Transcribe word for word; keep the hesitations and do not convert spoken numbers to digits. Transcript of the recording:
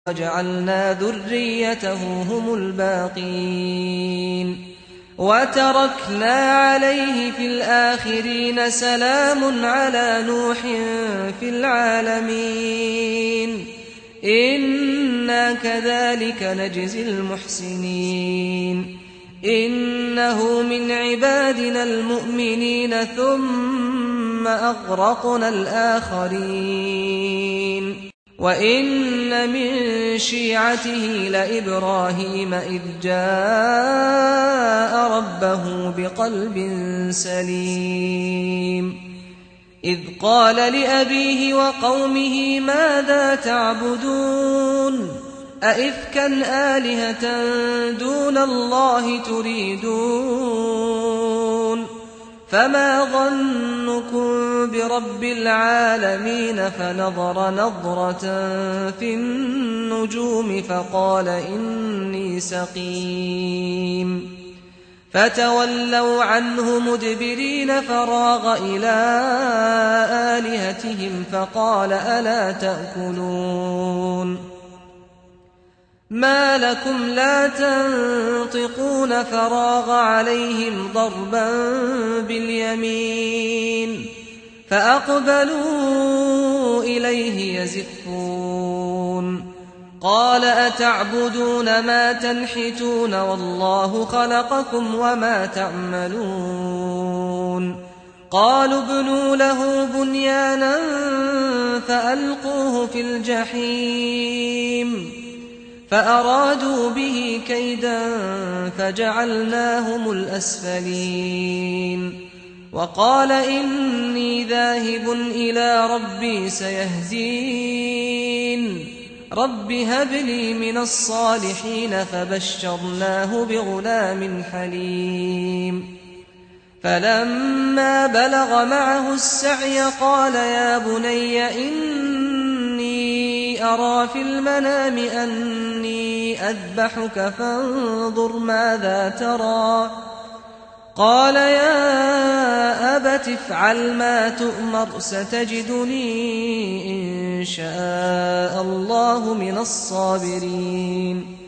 وجعلنا ذريته هم الباقين وتركنا عليه في الآخرين سلام على نوح في العالمين إنا كذلك نجزي المحسنين إنه من عبادنا المؤمنين ثم أغرقنا الآخرين وإن من شيعته لإبراهيم إذ جاء ربه بقلب سليم إذ قال لأبيه وقومه ماذا تعبدون أئفكا آلهة دون الله تريدون فما ظنكم برب العالمين فنظر نظرة في النجوم فقال إني سقيم فتولوا عنه مدبرين فراغ إلى آلهتهم فقال ألا تأكلون ما لكم لا تنطقون فراغ عليهم ضربا باليمين فأقبلوا إليه يزفون قال أتعبدون ما تنحتون والله خلقكم وما تعملون قالوا ابنوا له بنيانا فألقوه في الجحيم فأرادوا به كيدا فجعلناهم الأسفلين وقال إني ذاهب إلى ربي سيهدين رب هب لي من الصالحين فبشرناه بغلام حليم فلما بلغ معه السعي قال يا بني إني أرى في المنام أني أذبحك فانظر ماذا ترى قال يا أبت افعل ما تؤمر ستجدني إن شاء الله من الصابرين